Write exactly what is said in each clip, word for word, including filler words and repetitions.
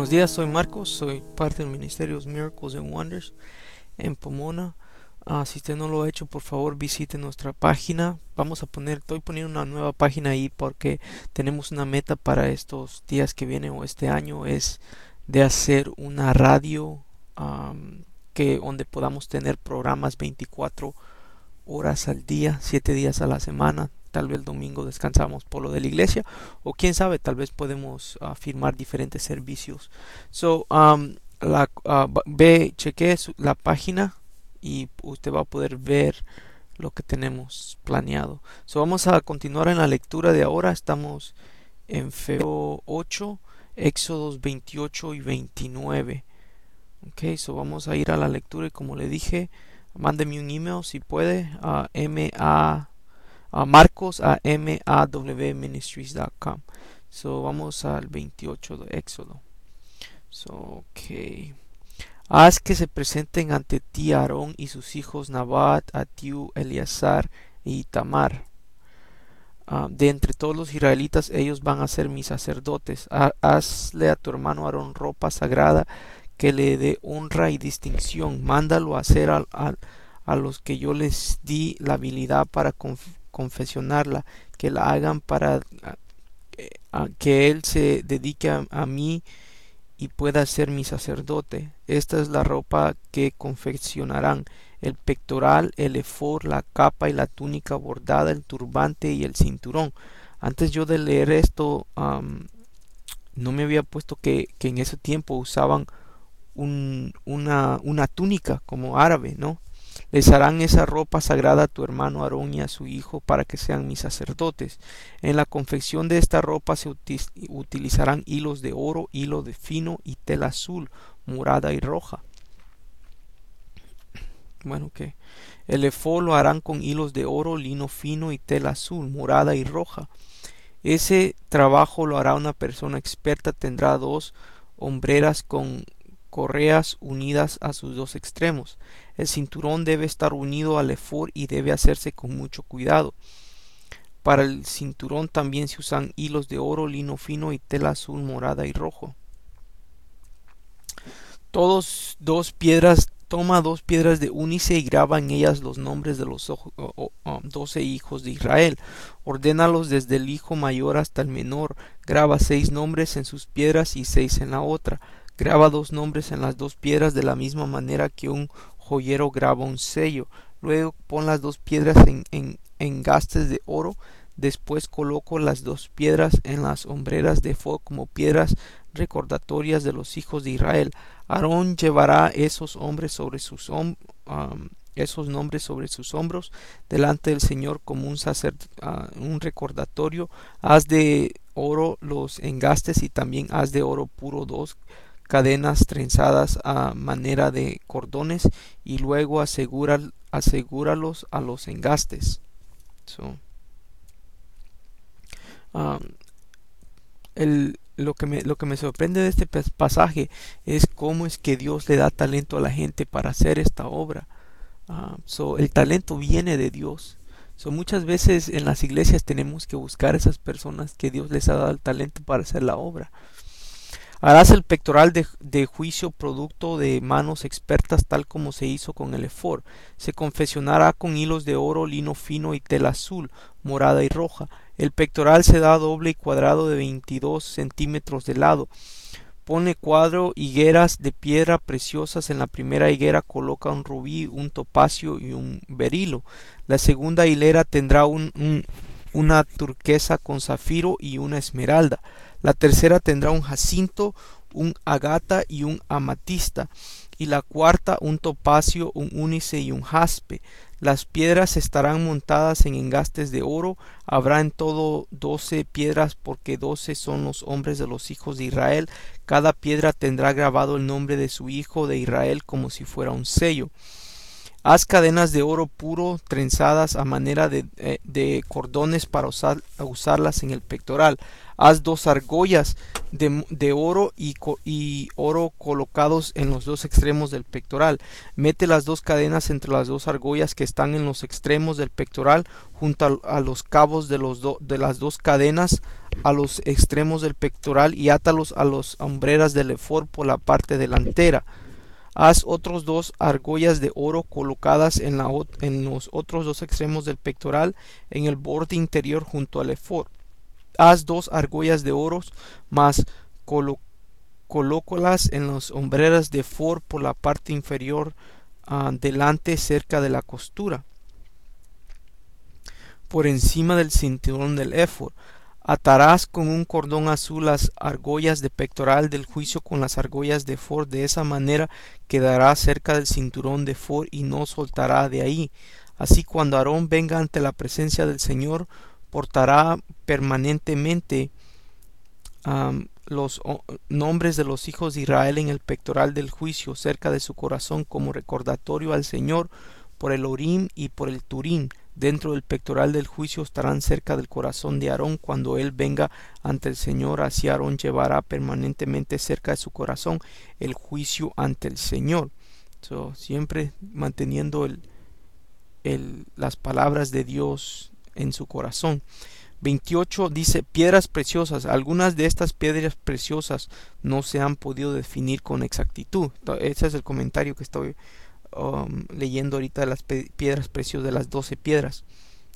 Buenos días, soy Marcos, soy parte del Ministerio Miracles and Wonders en Pomona. Ah, si usted no lo ha hecho, por favor visite nuestra página. Vamos a poner, estoy poniendo una nueva página ahí porque tenemos una meta para estos días que vienen o este año, es de hacer una radio am, que donde podamos tener programas veinticuatro horas al día, siete días a la semana. Tal vez el domingo descansamos por lo de la iglesia, o quién sabe, tal vez podemos uh, firmar diferentes servicios. So, um, la, uh, ve, cheque su, la página y usted va a poder ver lo que tenemos planeado. So, vamos a continuar en la lectura de ahora. Estamos en febrero ocho, Éxodos veintiocho y veintinueve. Ok, so vamos a ir a la lectura y como le dije, mándeme un email si puede a ma a Marcos a mawministries punto com. So vamos al veintiocho de Éxodo. So, ok. Haz que se presenten ante ti Aarón y sus hijos Nabat, Atiu, Eleazar y Itamar. Uh, de entre todos los israelitas ellos van a ser mis sacerdotes. Ha- hazle a tu hermano Aarón ropa sagrada que le dé honra y distinción. Mándalo a hacer al, al- a los que yo les di la habilidad para conf- confesionarla, que la hagan para a- a- que él se dedique a, a mí y pueda ser mi sacerdote. Esta es la ropa que confeccionarán: el pectoral, el efod, la capa y la túnica bordada, el turbante y el cinturón. Antes yo de leer esto, am, no me había puesto que, que en ese tiempo usaban un- una, una túnica como árabe, ¿no? Les harán esa ropa sagrada a tu hermano Aarón y a su hijo para que sean mis sacerdotes. En la confección de esta ropa se uti- utilizarán hilos de oro, hilo de fino y tela azul, morada y roja. Bueno, que el efod lo harán con hilos de oro, lino fino y tela azul, morada y roja. Ese trabajo lo hará una persona experta. Tendrá dos hombreras con correas unidas a sus dos extremos. El cinturón debe estar unido al efod y debe hacerse con mucho cuidado. Para el cinturón también se usan hilos de oro, lino fino y tela azul, morada y rojo. Todos dos piedras, toma dos piedras de únice y graba en ellas los nombres de los ojo- o- o- o, doce hijos de Israel. Ordénalos desde el hijo mayor hasta el menor. Graba seis nombres en sus piedras y seis en la otra. Graba dos nombres en las dos piedras de la misma manera que un joyero graba un sello. Luego pon las dos piedras en, en engastes de oro. Después coloco las dos piedras en las hombreras de fuego como piedras recordatorias de los hijos de Israel. Aarón llevará esos hombres sobre sus hom- um, esos nombres sobre sus hombros delante del Señor como un sacer- uh, un recordatorio. Haz de oro los engastes y también haz de oro puro dos cadenas trenzadas a manera de cordones y luego asegura, asegúralos a los engastes. So, um, el, lo que me, lo que me sorprende de este pas- pasaje es cómo es que Dios le da talento a la gente para hacer esta obra. Ah, so, el talento viene de Dios. So, muchas veces en las iglesias tenemos que buscar esas personas que Dios les ha dado el talento para hacer la obra. Harás el pectoral de, de juicio producto de manos expertas tal como se hizo con el efod. Se confeccionará con hilos de oro, lino fino y tela azul, morada y roja. El pectoral se da doble y cuadrado de veintidós centímetros de lado. Pone cuatro higueras de piedra preciosas. En la primera higuera coloca un rubí, un topacio y un berilo. La segunda hilera tendrá un, un- una turquesa con zafiro y una esmeralda. La tercera tendrá un jacinto, un agata y un amatista. Y la cuarta un topacio, un únice y un jaspe. Las piedras estarán montadas en engastes de oro. Habrá en todo doce piedras, porque doce son los hombres de los hijos de Israel. Cada piedra tendrá grabado el nombre de su hijo de Israel como si fuera un sello. Haz cadenas de oro puro trenzadas a manera de, eh, de cordones para usar, usarlas en el pectoral. Haz dos argollas de, de oro y, co- y oro colocados en los dos extremos del pectoral. Mete las dos cadenas entre las dos argollas que están en los extremos del pectoral, junto a, a los cabos de, los do- de las dos cadenas. a los extremos del pectoral y átalos a las hombreras del ephod por la parte delantera. Haz otros dos argollas de oro colocadas en, la, en los otros dos extremos del pectoral en el borde interior junto al ephod. Haz dos argollas de oro más colo, colócalas en las hombreras de ephod por la parte inferior uh, delante cerca de la costura, por encima del cinturón del ephod. Atarás con un cordón azul las argollas de pectoral del juicio con las argollas de ephod. De esa manera quedará cerca del cinturón de ephod y no soltará de ahí. Así, cuando Aarón venga ante la presencia del Señor, portará permanentemente um, los oh, nombres de los hijos de Israel en el pectoral del juicio cerca de su corazón como recordatorio al Señor por el Urim y por el Turim. Dentro del pectoral del juicio estarán cerca del corazón de Aarón cuando él venga ante el Señor. Así Aarón llevará permanentemente cerca de su corazón el juicio ante el Señor. So, siempre manteniendo el, el, las palabras de Dios en su corazón. veintiocho dice piedras preciosas. Algunas de estas piedras preciosas no se han podido definir con exactitud. Ese es el comentario que estoy Um, leyendo ahorita de las piedras preciosas, de las doce piedras.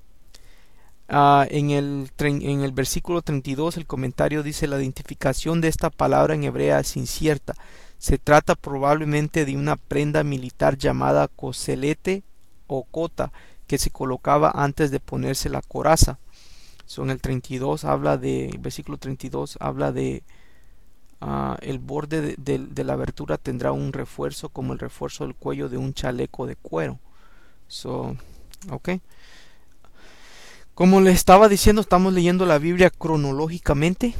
Uh, en, el, en el versículo treinta y dos el comentario dice: la identificación de esta palabra en hebrea es incierta. Se trata probablemente de una prenda militar llamada coselete o cota que se colocaba antes de ponerse la coraza. So, en el treinta y dos habla de, el versículo treinta y dos habla de Uh, el borde de, de, de la abertura tendrá un refuerzo como el refuerzo del cuello de un chaleco de cuero. So, okay. Como les estaba diciendo, estamos leyendo la Biblia cronológicamente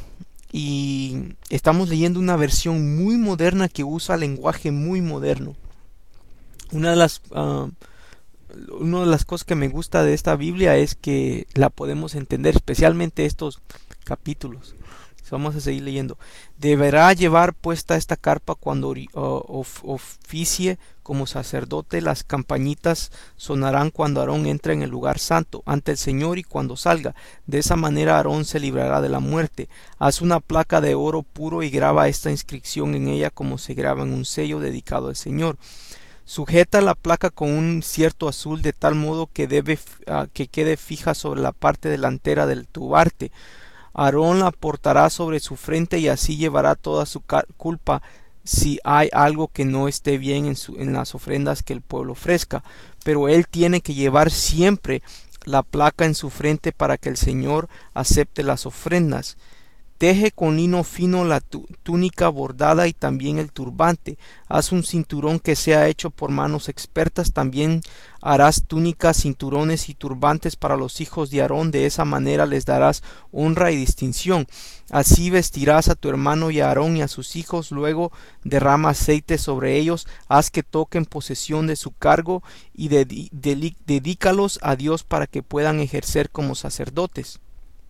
y estamos leyendo una versión muy moderna que usa lenguaje muy moderno. Una de las uh, una de las cosas que me gusta de esta Biblia es que la podemos entender, especialmente estos capítulos. Vamos a seguir leyendo. Deberá llevar puesta esta carpa cuando uh, of, oficie como sacerdote. Las campanitas sonarán cuando Aarón entra en el lugar santo ante el Señor y cuando salga. De esa manera Aarón se librará de la muerte. Haz una placa de oro puro y graba esta inscripción en ella como se graba en un sello dedicado al Señor. Sujeta la placa con un cierto azul de tal modo que, debe, uh, que quede fija sobre la parte delantera del turbante. Aarón la portará sobre su frente y así llevará toda su culpa si hay algo que no esté bien en, su, en las ofrendas que el pueblo ofrezca. Pero él tiene que llevar siempre la placa en su frente para que el Señor acepte las ofrendas. Teje con lino fino la túnica bordada y también el turbante. Haz un cinturón que sea hecho por manos expertas. También harás túnicas, cinturones y turbantes para los hijos de Aarón. De esa manera les darás honra y distinción. Así vestirás a tu hermano y a Aarón y a sus hijos. Luego derrama aceite sobre ellos. Haz que toquen posesión de su cargo y dedícalos a Dios para que puedan ejercer como sacerdotes.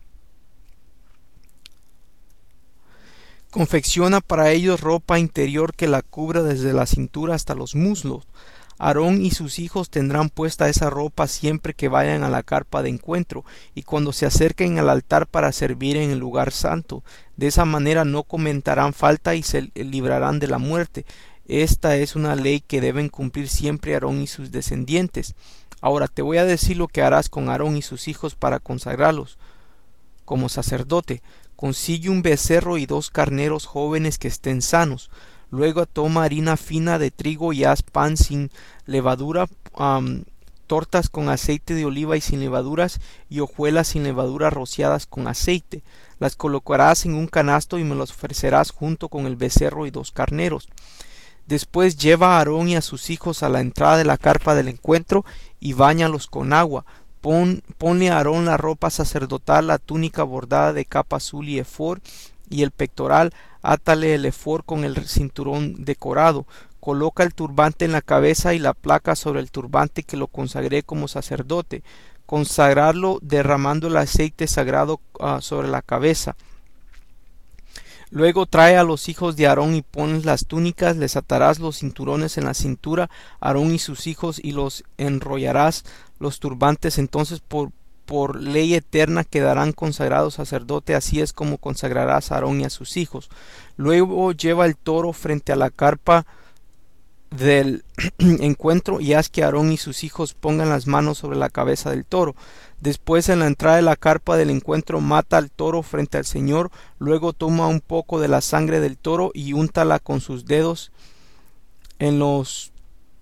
Confecciona para ellos ropa interior que la cubra desde la cintura hasta los muslos. Aarón y sus hijos tendrán puesta esa ropa siempre que vayan a la carpa de encuentro y cuando se acerquen al altar para servir en el lugar santo. De esa manera no cometerán falta y se librarán de la muerte. Esta es una ley que deben cumplir siempre Aarón y sus descendientes. Ahora te voy a decir lo que harás con Aarón y sus hijos para consagrarlos como sacerdote. Consigue un becerro y dos carneros jóvenes que estén sanos. Luego toma harina fina de trigo y haz pan sin levadura, um, tortas con aceite de oliva y sin levaduras, y hojuelas sin levadura rociadas con aceite. Las colocarás en un canasto y me las ofrecerás junto con el becerro y dos carneros. Después lleva a Aarón y a sus hijos a la entrada de la carpa del encuentro y báñalos con agua. Pon, ponle a Aarón la ropa sacerdotal, la túnica bordada de capa azul y ephod, y el pectoral, átale el ephod con el cinturón decorado. Coloca el turbante en la cabeza y la placa sobre el turbante que lo consagré como sacerdote. Consagrarlo derramando el aceite sagrado uh, sobre la cabeza. Luego trae a los hijos de Aarón y ponles las túnicas, les atarás los cinturones en la cintura, Aarón y sus hijos, y los enrollarás los turbantes. Entonces por, por ley eterna quedarán consagrados sacerdote, así es como consagrarás a Aarón y a sus hijos. Luego lleva el toro frente a la carpa del encuentro y haz que Aarón y sus hijos pongan las manos sobre la cabeza del toro. Después, en la entrada de la carpa del encuentro, mata al toro frente al Señor. Luego toma un poco de la sangre del toro y úntala con sus dedos en los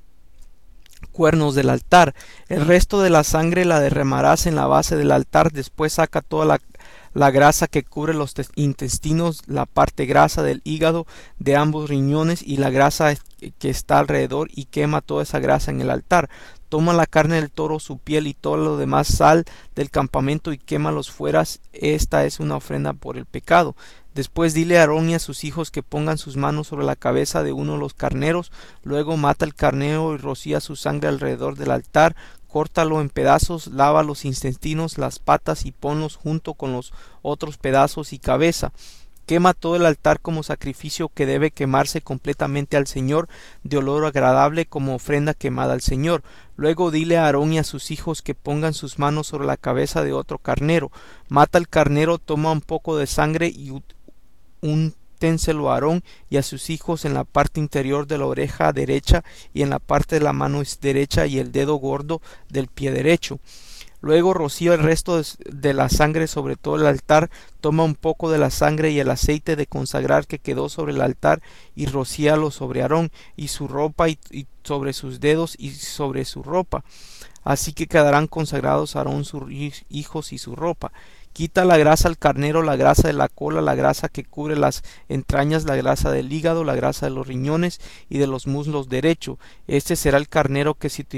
cuernos del altar. El resto de la sangre la derramarás en la base del altar. Después saca toda la, la grasa que cubre los intestinos, la parte grasa del hígado, de ambos riñones y la grasa que está alrededor, y quema toda esa grasa en el altar. Toma la carne del toro, su piel y todo lo demás, sal del campamento y quémalos fuera. Esta es una ofrenda por el pecado. Después dile a Aarón y a sus hijos que pongan sus manos sobre la cabeza de uno de los carneros. Luego mata el carnero y rocía su sangre alrededor del altar. Córtalo en pedazos, lava los intestinos, las patas y ponlos junto con los otros pedazos y cabeza. Quema todo el altar como sacrificio que debe quemarse completamente al Señor, de olor agradable, como ofrenda quemada al Señor. Luego dile a Aarón y a sus hijos que pongan sus manos sobre la cabeza de otro carnero. Mata el carnero, toma un poco de sangre y úntenselo a Aarón y a sus hijos en la parte interior de la oreja derecha y en la parte de la mano derecha y el dedo gordo del pie derecho. Luego rocía el resto de la sangre sobre todo el altar. Toma un poco de la sangre y el aceite de consagrar que quedó sobre el altar y rocíalo sobre Aarón y su ropa y, y sobre sus dedos y sobre su ropa. Así que quedarán consagrados Aarón, sus hijos y su ropa. Quita la grasa al carnero, la grasa de la cola, la grasa que cubre las entrañas, la grasa del hígado, la grasa de los riñones y de los muslos derecho. Este será el carnero que se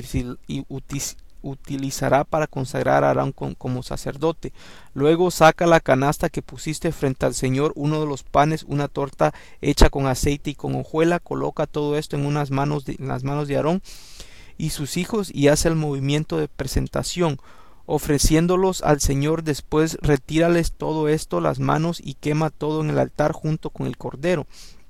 utilizará para consagrar a Aarón como sacerdote. Luego saca la canasta que pusiste frente al Señor, uno de los panes, una torta hecha con aceite y con hojuela. Coloca todo esto en unas manos de, en las manos de Aarón y sus hijos y hace el movimiento de presentación, ofreciéndolos al Señor. Después retírales todo esto las manos y quema todo en el altar junto con el cordero,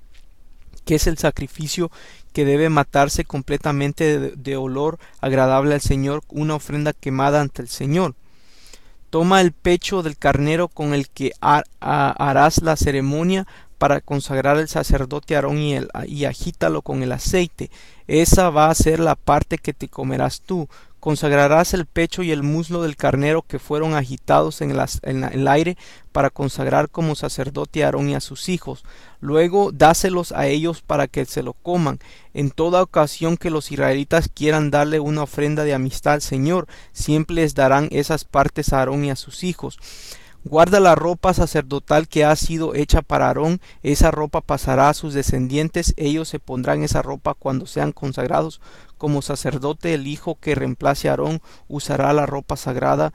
que es el sacrificio que debe matarse completamente de, de olor agradable al Señor, una ofrenda quemada ante el Señor. Toma el pecho del carnero con el que har, ha, harás la ceremonia para consagrar el sacerdote Aarón y, el, y agítalo con el aceite. Esa va a ser la parte que te comerás tú. Consagrarás el pecho y el muslo del carnero que fueron agitados en, las, en el aire para consagrar como sacerdote a Aarón y a sus hijos. Luego dáselos a ellos para que se lo coman. En toda ocasión que los israelitas quieran darle una ofrenda de amistad al Señor, siempre les darán esas partes a Aarón y a sus hijos. Guarda la ropa sacerdotal que ha sido hecha para Aarón. Esa ropa pasará a sus descendientes. Ellos se pondrán esa ropa cuando sean consagrados como sacerdote. El hijo que reemplace a Aarón usará la ropa sagrada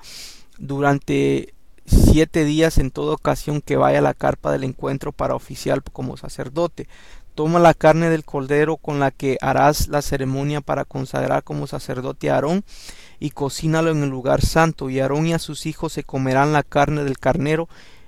durante siete días en toda ocasión que vaya a la carpa del encuentro para oficiar como sacerdote. Toma la carne del cordero con la que harás la ceremonia para consagrar como sacerdote a Aarón y cocínalo en el lugar santo, y Aarón y a sus hijos se comerán la carne del carnero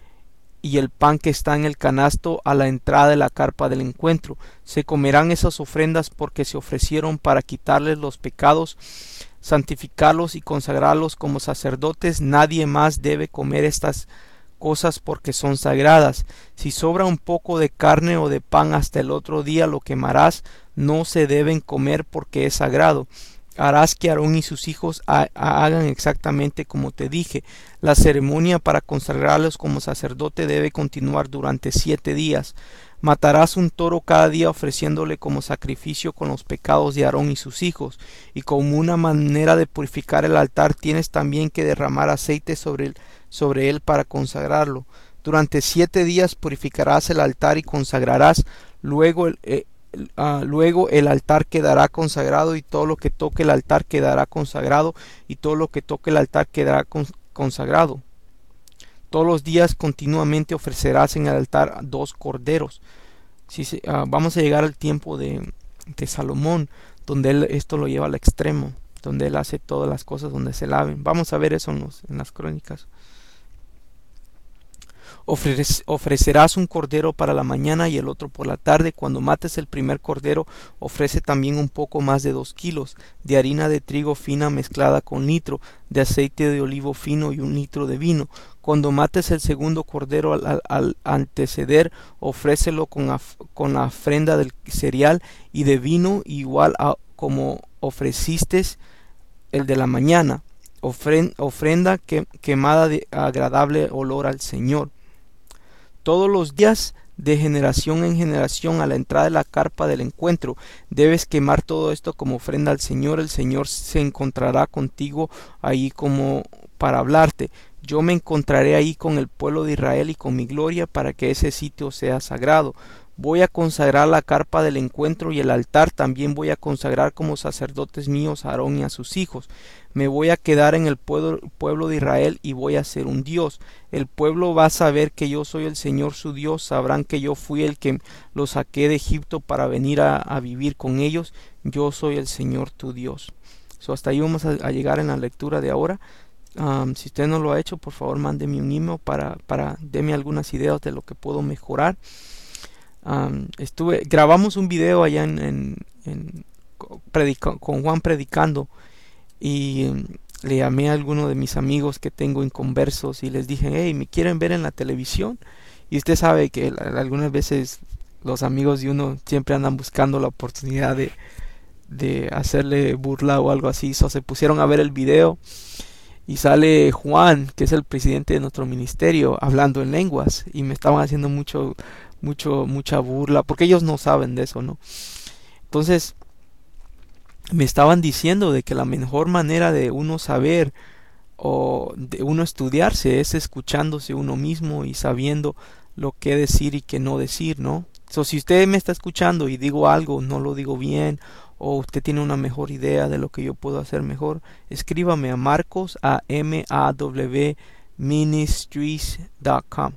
y el pan que está en el canasto a la entrada de la carpa del encuentro. Se comerán esas ofrendas porque se ofrecieron para quitarles los pecados, santificarlos y consagrarlos como sacerdotes. Nadie más debe comer estas cosas porque son sagradas. Si sobra un poco de carne o de pan hasta el otro día lo quemarás. No se deben comer porque es sagrado. Harás que Aarón y sus hijos ha hagan exactamente como te dije. La ceremonia para consagrarlos como sacerdote debe continuar durante siete días. Matarás un toro cada día ofreciéndole como sacrificio con los pecados de Aarón y sus hijos. Y como una manera de purificar el altar tienes también que derramar aceite sobre él, sobre él para consagrarlo. Durante siete días purificarás el altar y consagrarás. Luego el, eh, Uh, luego el altar quedará consagrado y todo lo que toque el altar quedará consagrado y todo lo que toque el altar quedará con, consagrado. Todos los días continuamente ofrecerás en el altar dos corderos. Si se, uh, vamos a llegar al tiempo de, de Salomón, donde él esto lo lleva al extremo, donde él hace todas las cosas donde se laven. Vamos a ver eso en, los, en las crónicas. Ofrece- ofrecerás un cordero para la mañana y el otro por la tarde. Cuando mates el primer cordero, ofrece también un poco más de dos kilos de harina de trigo fina mezclada con litro de aceite de olivo fino y un litro de vino. Cuando mates el segundo cordero al, al- al anteceder, ofrécelo con, af- con la ofrenda del cereal y de vino, igual a como ofreciste el de la mañana, ofren- ofrenda que- quemada de agradable olor al Señor. Todos los días, de generación en generación, a la entrada de la carpa del encuentro, debes quemar todo esto como ofrenda al Señor. El Señor se encontrará contigo ahí como para hablarte. Yo me encontraré ahí con el pueblo de Israel y con mi gloria, para que ese sitio sea sagrado. Voy a consagrar la carpa del encuentro y el altar. También voy a consagrar como sacerdotes míos a Aarón y a sus hijos. Me voy a quedar en el pueblo, pueblo de Israel y voy a ser un Dios. El pueblo va a saber que yo soy el Señor su Dios. Sabrán que yo fui el que los saqué de Egipto para venir a, a vivir con ellos. Yo soy el Señor tu Dios. So, hasta ahí vamos a, a llegar en la lectura de ahora. Um, si usted no lo ha hecho, por favor mándeme un email para, para deme algunas ideas de lo que puedo mejorar. Um, estuve grabamos un video allá en, en, en predica, con Juan predicando, y um, le llamé a algunos de mis amigos que tengo en conversos y les dije: hey, ¿me quieren ver en la televisión? Y usted sabe que la, algunas veces los amigos de uno siempre andan buscando la oportunidad de, de hacerle burla o algo así. So, se pusieron a ver el video y sale Juan, que es el presidente de nuestro ministerio, hablando en lenguas, y me estaban haciendo mucho mucho mucha burla porque ellos no saben de eso, ¿no? Entonces me estaban diciendo de que la mejor manera de uno saber o de uno estudiarse es escuchándose uno mismo y sabiendo lo que decir y qué no decir, ¿no? So, si usted me está escuchando y digo algo, no lo digo bien, o usted tiene una mejor idea de lo que yo puedo hacer mejor, escríbame a Marcos a m a w ministries punto com.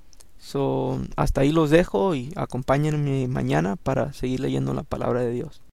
So, hasta ahí los dejo y acompáñenme mañana para seguir leyendo la palabra de Dios.